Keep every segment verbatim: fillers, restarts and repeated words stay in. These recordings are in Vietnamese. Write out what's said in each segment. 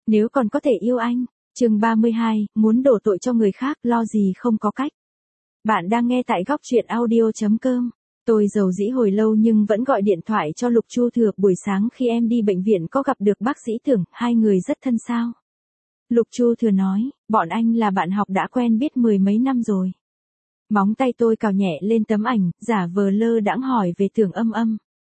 Nếu còn có thể yêu anh. Chương ba mươi hai, muốn đổ tội cho người khác, lo gì không có cách. Bạn đang nghe tại góc truyện audio chấm com. Tôi rầu rĩ hồi lâu nhưng vẫn gọi điện thoại cho Lục Chu Thừa. Buổi sáng khi em đi bệnh viện có gặp được bác sĩ Tưởng, hai người rất thân sao? Lục Chu Thừa nói, bọn anh là bạn học đã quen biết mười mấy năm rồi. Móng tay tôi cào nhẹ lên tấm ảnh, giả vờ lơ đãng hỏi về Tưởng Âm Âm.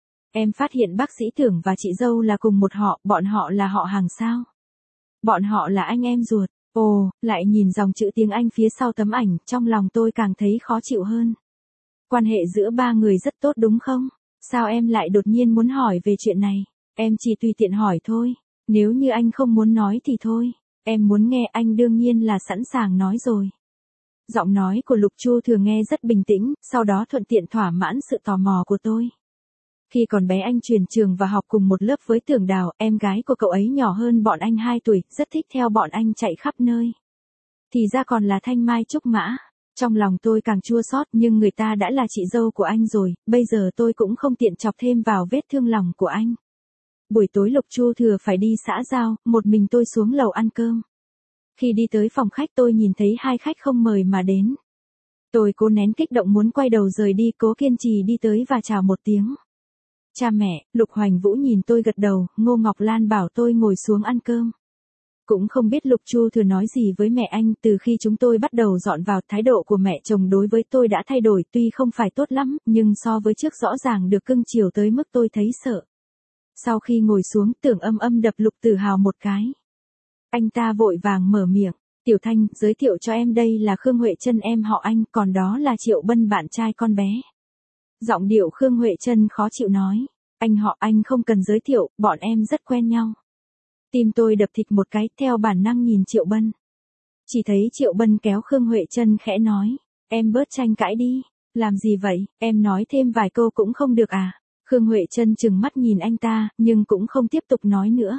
Em phát hiện bác sĩ Tưởng và chị dâu là cùng một họ, bọn họ là họ hàng sao? Bọn họ là anh em ruột. Ồ, lại nhìn dòng chữ tiếng Anh phía sau tấm ảnh, trong lòng tôi càng thấy khó chịu hơn. Quan hệ giữa ba người rất tốt đúng không? Sao em lại đột nhiên muốn hỏi về chuyện này? Em chỉ tùy tiện hỏi thôi. Nếu như anh không muốn nói thì thôi. Em muốn nghe anh đương nhiên là sẵn sàng nói rồi. Giọng nói của Lục Chu Thừa nghe rất bình tĩnh, sau đó thuận tiện thỏa mãn sự tò mò của tôi. Khi còn bé anh chuyển trường và học cùng một lớp với Tưởng Đào, em gái của cậu ấy nhỏ hơn bọn anh hai tuổi, rất thích theo bọn anh chạy khắp nơi. Thì ra còn là thanh mai trúc mã. Trong lòng tôi càng chua xót, nhưng người ta đã là chị dâu của anh rồi, bây giờ tôi cũng không tiện chọc thêm vào vết thương lòng của anh. Buổi tối Lục Chu Thừa phải đi xã giao, một mình tôi xuống lầu ăn cơm. Khi đi tới phòng khách tôi nhìn thấy hai khách không mời mà đến. Tôi cố nén kích động muốn quay đầu rời đi, cố kiên trì đi tới và chào một tiếng. Cha mẹ. Lục Hoành Vũ nhìn tôi gật đầu, Ngô Ngọc Lan bảo tôi ngồi xuống ăn cơm. Cũng không biết Lục Chu Thừa nói gì với mẹ anh, từ khi chúng tôi bắt đầu dọn vào, thái độ của mẹ chồng đối với tôi đã thay đổi, tuy không phải tốt lắm, nhưng so với trước rõ ràng được cưng chiều tới mức tôi thấy sợ. Sau khi ngồi xuống, Tưởng Âm Âm đập Lục Tử Hào một cái. Anh ta vội vàng mở miệng, Tiểu Thanh, giới thiệu cho em đây là Khương Huệ Trân em họ anh, còn đó là Triệu Bân bạn trai con bé. Giọng điệu Khương Huệ Trân khó chịu nói, anh họ anh không cần giới thiệu, bọn em rất quen nhau. Tim tôi đập thịt một cái, theo bản năng nhìn Triệu Bân. Chỉ thấy Triệu Bân kéo Khương Huệ Trân khẽ nói, em bớt tranh cãi đi, làm gì vậy, em nói thêm vài câu cũng không được à? Khương Huệ Trân trừng mắt nhìn anh ta, nhưng cũng không tiếp tục nói nữa.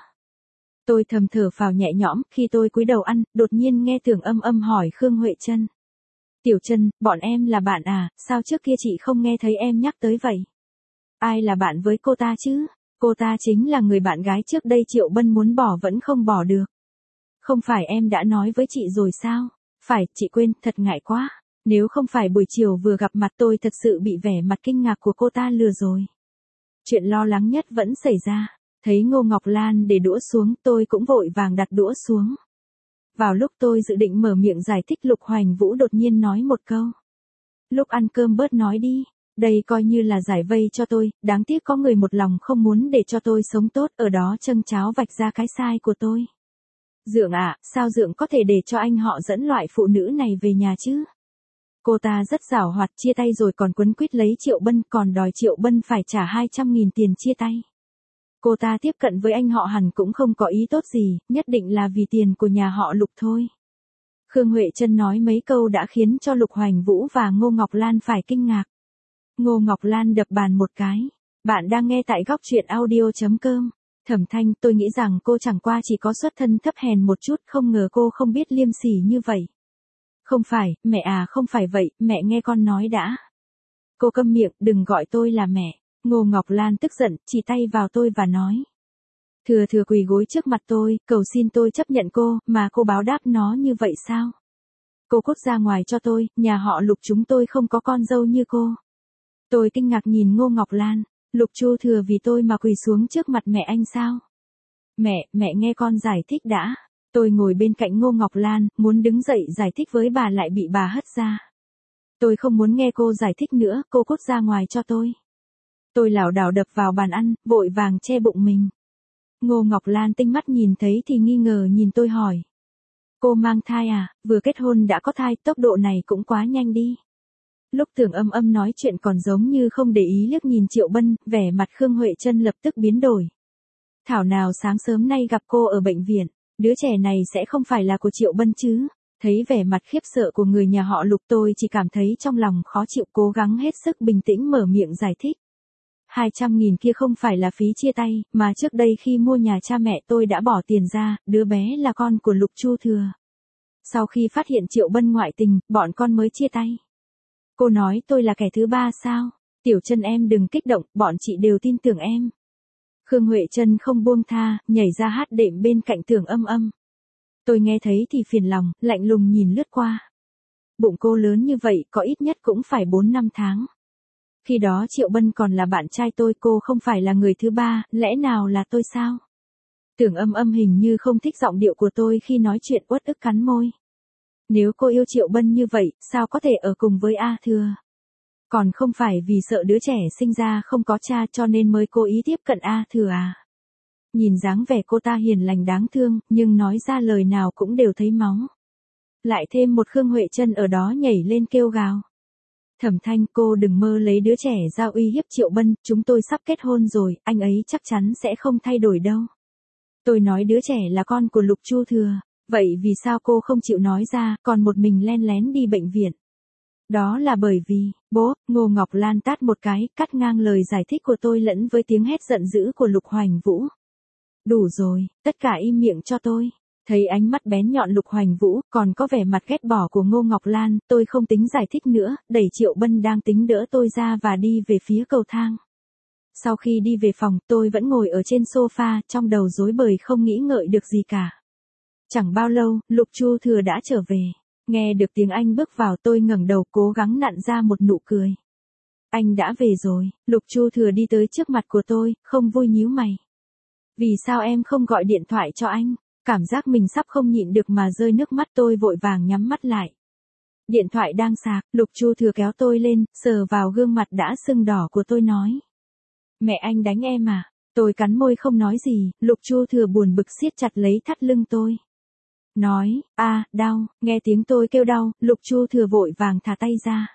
Tôi thầm thở phào nhẹ nhõm, khi tôi cúi đầu ăn, đột nhiên nghe Tưởng Âm Âm hỏi Khương Huệ Trân. Tiểu Trân, bọn em là bạn à, sao trước kia chị không nghe thấy em nhắc tới vậy? Ai là bạn với cô ta chứ? Cô ta chính là người bạn gái trước đây Triệu Bân muốn bỏ vẫn không bỏ được. Không phải em đã nói với chị rồi sao? Phải, chị quên, thật ngại quá. Nếu không phải buổi chiều vừa gặp mặt tôi thật sự bị vẻ mặt kinh ngạc của cô ta lừa rồi. Chuyện lo lắng nhất vẫn xảy ra. Thấy Ngô Ngọc Lan để đũa xuống, tôi cũng vội vàng đặt đũa xuống. Vào lúc tôi dự định mở miệng giải thích, Lục Hoành Vũ đột nhiên nói một câu. Lúc ăn cơm bớt nói đi, đây coi như là giải vây cho tôi, đáng tiếc có người một lòng không muốn để cho tôi sống tốt, ở đó châng cháo vạch ra cái sai của tôi. Dượng ạ, à, sao Dượng có thể để cho anh họ dẫn loại phụ nữ này về nhà chứ? Cô ta rất giảo hoạt, chia tay rồi còn quấn quýt lấy Triệu Bân, còn đòi Triệu Bân phải trả hai trăm nghìn tiền chia tay. Cô ta tiếp cận với anh họ hẳn cũng không có ý tốt gì, nhất định là vì tiền của nhà họ Lục thôi. Khương Huệ Trân nói mấy câu đã khiến cho Lục Hoành Vũ và Ngô Ngọc Lan phải kinh ngạc. Ngô Ngọc Lan đập bàn một cái. Bạn đang nghe tại góc truyện audio chấm com. Thẩm Thanh, tôi nghĩ rằng cô chẳng qua chỉ có xuất thân thấp hèn một chút, không ngờ cô không biết liêm sỉ như vậy. Không phải, mẹ à, không phải vậy, mẹ nghe con nói đã. Cô câm miệng, đừng gọi tôi là mẹ. Ngô Ngọc Lan tức giận, chỉ tay vào tôi và nói. Thừa thừa quỳ gối trước mặt tôi, cầu xin tôi chấp nhận cô, mà cô báo đáp nó như vậy sao? Cô cút ra ngoài cho tôi, nhà họ Lục chúng tôi không có con dâu như cô. Tôi kinh ngạc nhìn Ngô Ngọc Lan, Lục Chu Thừa vì tôi mà quỳ xuống trước mặt mẹ anh sao? Mẹ, mẹ nghe con giải thích đã. Tôi ngồi bên cạnh Ngô Ngọc Lan, muốn đứng dậy giải thích với bà lại bị bà hất ra. Tôi không muốn nghe cô giải thích nữa, cô cút ra ngoài cho tôi. Tôi lảo đảo đập vào bàn ăn, vội vàng che bụng mình. Ngô Ngọc Lan tinh mắt nhìn thấy thì nghi ngờ nhìn tôi hỏi. Cô mang thai à, vừa kết hôn đã có thai, tốc độ này cũng quá nhanh đi. Lúc Tưởng Âm Âm nói chuyện còn giống như không để ý liếc nhìn Triệu Bân, vẻ mặt Khương Huệ Trân lập tức biến đổi. Thảo nào sáng sớm nay gặp cô ở bệnh viện, đứa trẻ này sẽ không phải là của Triệu Bân chứ? Thấy vẻ mặt khiếp sợ của người nhà họ Lục tôi chỉ cảm thấy trong lòng khó chịu, cố gắng hết sức bình tĩnh mở miệng giải thích. hai trăm nghìn kia không phải là phí chia tay, mà trước đây khi mua nhà cha mẹ tôi đã bỏ tiền ra, đứa bé là con của Lục Chu Thừa. Sau khi phát hiện Triệu Bân ngoại tình, bọn con mới chia tay. Cô nói tôi là kẻ thứ ba sao? Tiểu Trân em đừng kích động, bọn chị đều tin tưởng em. Khương Huệ Trân không buông tha, nhảy ra hát đệm bên cạnh Tưởng Âm Âm. Tôi nghe thấy thì phiền lòng, lạnh lùng nhìn lướt qua. Bụng cô lớn như vậy có ít nhất cũng phải bốn năm tháng. Khi đó Triệu Bân còn là bạn trai tôi, cô không phải là người thứ ba, lẽ nào là tôi sao? Tưởng Âm Âm hình như không thích giọng điệu của tôi khi nói chuyện, uất ức cắn môi. Nếu cô yêu Triệu Bân như vậy, sao có thể ở cùng với A Thừa? Còn không phải vì sợ đứa trẻ sinh ra không có cha cho nên mới cố ý tiếp cận A Thừa à? Nhìn dáng vẻ cô ta hiền lành đáng thương, nhưng nói ra lời nào cũng đều thấy máu. Lại thêm một Khương Huệ Trân ở đó nhảy lên kêu gào. Thẩm Thanh, cô đừng mơ lấy đứa trẻ ra uy hiếp Triệu Bân, chúng tôi sắp kết hôn rồi, anh ấy chắc chắn sẽ không thay đổi đâu. Tôi nói đứa trẻ là con của Lục Chu Thừa, vậy vì sao cô không chịu nói ra, còn một mình len lén đi bệnh viện? Đó là bởi vì, bố, Ngô Ngọc Lan tát một cái, cắt ngang lời giải thích của tôi lẫn với tiếng hét giận dữ của Lục Hoành Vũ. Đủ rồi, tất cả im miệng cho tôi. Thấy ánh mắt bén nhọn Lục Hoành Vũ, còn có vẻ mặt ghét bỏ của Ngô Ngọc Lan, tôi không tính giải thích nữa, đẩy Triệu Bân đang tính đỡ tôi ra và đi về phía cầu thang. Sau khi đi về phòng, tôi vẫn ngồi ở trên sofa, trong đầu rối bời không nghĩ ngợi được gì cả. Chẳng bao lâu, Lục Chu Thừa đã trở về. Nghe được tiếng anh bước vào, tôi ngẩng đầu cố gắng nặn ra một nụ cười. Anh đã về rồi. Lục Chu Thừa đi tới trước mặt của tôi, không vui nhíu mày. Vì sao em không gọi điện thoại cho anh? Cảm giác mình sắp không nhịn được mà rơi nước mắt, tôi vội vàng nhắm mắt lại. Điện thoại đang sạc, Lục Chu Thừa kéo tôi lên, sờ vào gương mặt đã sưng đỏ của tôi nói. Mẹ anh đánh em à? Tôi cắn môi không nói gì, Lục Chu Thừa buồn bực siết chặt lấy thắt lưng tôi. Nói, a, đau, nghe tiếng tôi kêu đau, Lục Chu Thừa vội vàng thả tay ra.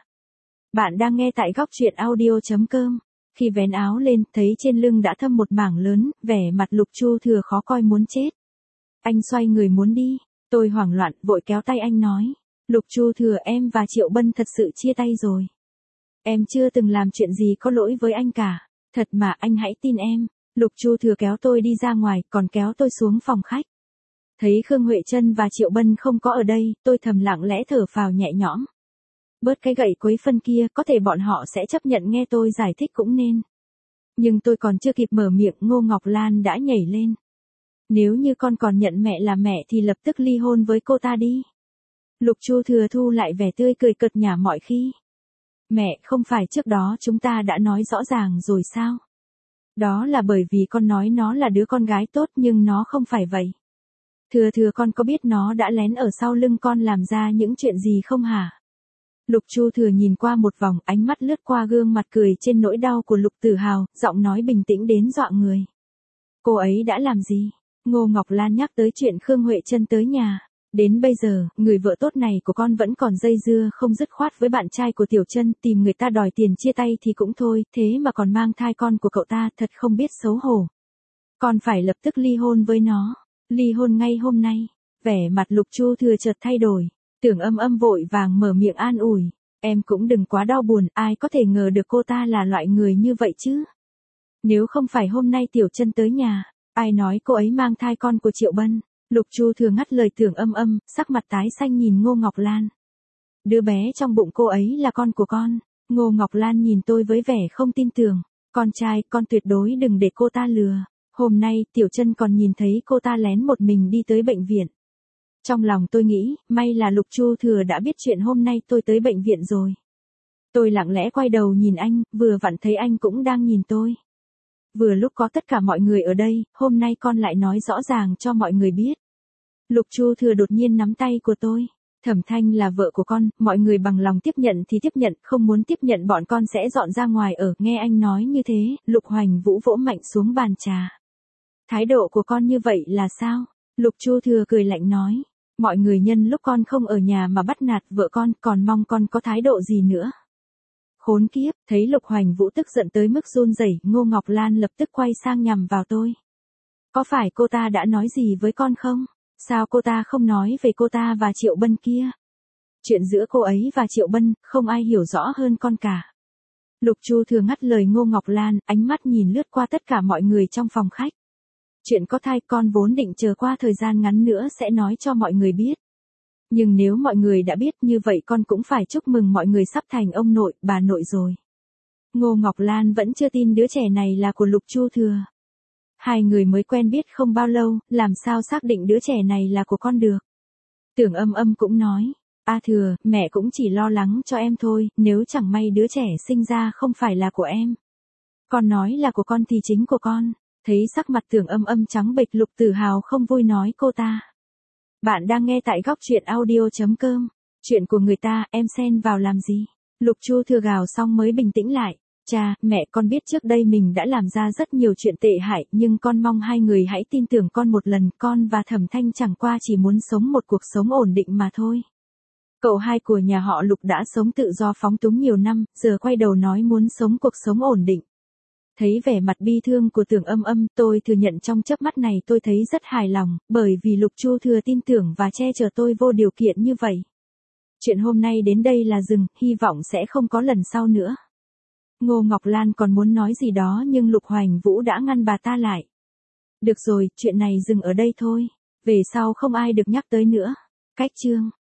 Bạn đang nghe tại góc truyện audio chấm com. Khi vén áo lên, thấy trên lưng đã thâm một mảng lớn, vẻ mặt Lục Chu Thừa khó coi muốn chết. Anh xoay người muốn đi, tôi hoảng loạn, vội kéo tay anh nói. Lục Chu Thừa, em và Triệu Bân thật sự chia tay rồi. Em chưa từng làm chuyện gì có lỗi với anh cả, thật mà, anh hãy tin em. Lục Chu Thừa kéo tôi đi ra ngoài, còn kéo tôi xuống phòng khách. Thấy Khương Huệ Trân và Triệu Bân không có ở đây, tôi thầm lặng lẽ thở phào nhẹ nhõm. Bớt cái gậy quấy phân kia, có thể bọn họ sẽ chấp nhận nghe tôi giải thích cũng nên. Nhưng tôi còn chưa kịp mở miệng, Ngô Ngọc Lan đã nhảy lên. Nếu như con còn nhận mẹ là mẹ thì lập tức ly hôn với cô ta đi. Lục Chu Thừa thu lại vẻ tươi cười cợt nhả mọi khi. Mẹ, không phải trước đó chúng ta đã nói rõ ràng rồi sao? Đó là bởi vì con nói nó là đứa con gái tốt nhưng nó không phải vậy. Thừa Thừa, con có biết nó đã lén ở sau lưng con làm ra những chuyện gì không hả? Lục Chu Thừa nhìn qua một vòng, ánh mắt lướt qua gương mặt cười trên nỗi đau của Lục Tử Hào, giọng nói bình tĩnh đến dọa người. Cô ấy đã làm gì? Ngô Ngọc Lan nhắc tới chuyện Khương Huệ Trân tới nhà. Đến bây giờ, người vợ tốt này của con vẫn còn dây dưa không dứt khoát với bạn trai của Tiểu Trân, tìm người ta đòi tiền chia tay thì cũng thôi, thế mà còn mang thai con của cậu ta, thật không biết xấu hổ. Con phải lập tức ly hôn với nó. Ly hôn ngay hôm nay. Vẻ mặt Lục Chu Thừa chợt thay đổi. Tưởng Âm Âm vội vàng mở miệng an ủi. Em cũng đừng quá đau buồn, ai có thể ngờ được cô ta là loại người như vậy chứ. Nếu không phải hôm nay Tiểu Trân tới nhà, ai nói cô ấy mang thai con của Triệu Bân. Lục Chu Thừa ngắt lời Tưởng Âm Âm, sắc mặt tái xanh nhìn Ngô Ngọc Lan. Đứa bé trong bụng cô ấy là con của con. Ngô Ngọc Lan nhìn tôi với vẻ không tin tưởng. Con trai, con tuyệt đối đừng để cô ta lừa. Hôm nay, Tiểu Trân còn nhìn thấy cô ta lén một mình đi tới bệnh viện. Trong lòng tôi nghĩ, may là Lục Chu Thừa đã biết chuyện hôm nay tôi tới bệnh viện rồi. Tôi lặng lẽ quay đầu nhìn anh, vừa vặn thấy anh cũng đang nhìn tôi. Vừa lúc có tất cả mọi người ở đây, hôm nay con lại nói rõ ràng cho mọi người biết. Lục Chu Thừa đột nhiên nắm tay của tôi. Thẩm Thanh là vợ của con, mọi người bằng lòng tiếp nhận thì tiếp nhận, không muốn tiếp nhận bọn con sẽ dọn ra ngoài ở. Nghe anh nói như thế, Lục Hoành Vũ vỗ mạnh xuống bàn trà. Thái độ của con như vậy là sao? Lục Chu Thừa cười lạnh nói. Mọi người nhân lúc con không ở nhà mà bắt nạt vợ con, còn mong con có thái độ gì nữa. Khốn kiếp, thấy Lục Hoành Vũ tức giận tới mức run rẩy, Ngô Ngọc Lan lập tức quay sang nhằm vào tôi. Có phải cô ta đã nói gì với con không? Sao cô ta không nói về cô ta và Triệu Bân kia? Chuyện giữa cô ấy và Triệu Bân, không ai hiểu rõ hơn con cả. Lục Chu Thừa ngắt lời Ngô Ngọc Lan, ánh mắt nhìn lướt qua tất cả mọi người trong phòng khách. Chuyện có thai con vốn định chờ qua thời gian ngắn nữa sẽ nói cho mọi người biết. Nhưng nếu mọi người đã biết như vậy con cũng phải chúc mừng mọi người sắp thành ông nội, bà nội rồi. Ngô Ngọc Lan vẫn chưa tin đứa trẻ này là của Lục Chu Thừa. Hai người mới quen biết không bao lâu, làm sao xác định đứa trẻ này là của con được. Tưởng Âm Âm cũng nói, A Thừa, mẹ cũng chỉ lo lắng cho em thôi, nếu chẳng may đứa trẻ sinh ra không phải là của em. Con nói là của con thì chính của con. Thấy sắc mặt Tưởng Âm Âm trắng bệch, Lục Tử Hào không vui nói cô ta. Bạn đang nghe tại góc truyện audio.com. Chuyện của người ta, em xen vào làm gì? Lục Chu Thừa gào xong mới bình tĩnh lại. Cha, mẹ, con biết trước đây mình đã làm ra rất nhiều chuyện tệ hại, nhưng con mong hai người hãy tin tưởng con một lần, con và Thẩm Thanh chẳng qua chỉ muốn sống một cuộc sống ổn định mà thôi. Cậu hai của nhà họ Lục đã sống tự do phóng túng nhiều năm, giờ quay đầu nói muốn sống cuộc sống ổn định. Thấy vẻ mặt bi thương của Tưởng Âm Âm, tôi thừa nhận trong chớp mắt này tôi thấy rất hài lòng, bởi vì Lục Chu Thừa tin tưởng và che chở tôi vô điều kiện như vậy. Chuyện hôm nay đến đây là dừng, hy vọng sẽ không có lần sau nữa. Ngô Ngọc Lan còn muốn nói gì đó nhưng Lục Hoành Vũ đã ngăn bà ta lại. Được rồi, chuyện này dừng ở đây thôi. Về sau không ai được nhắc tới nữa. Cách chương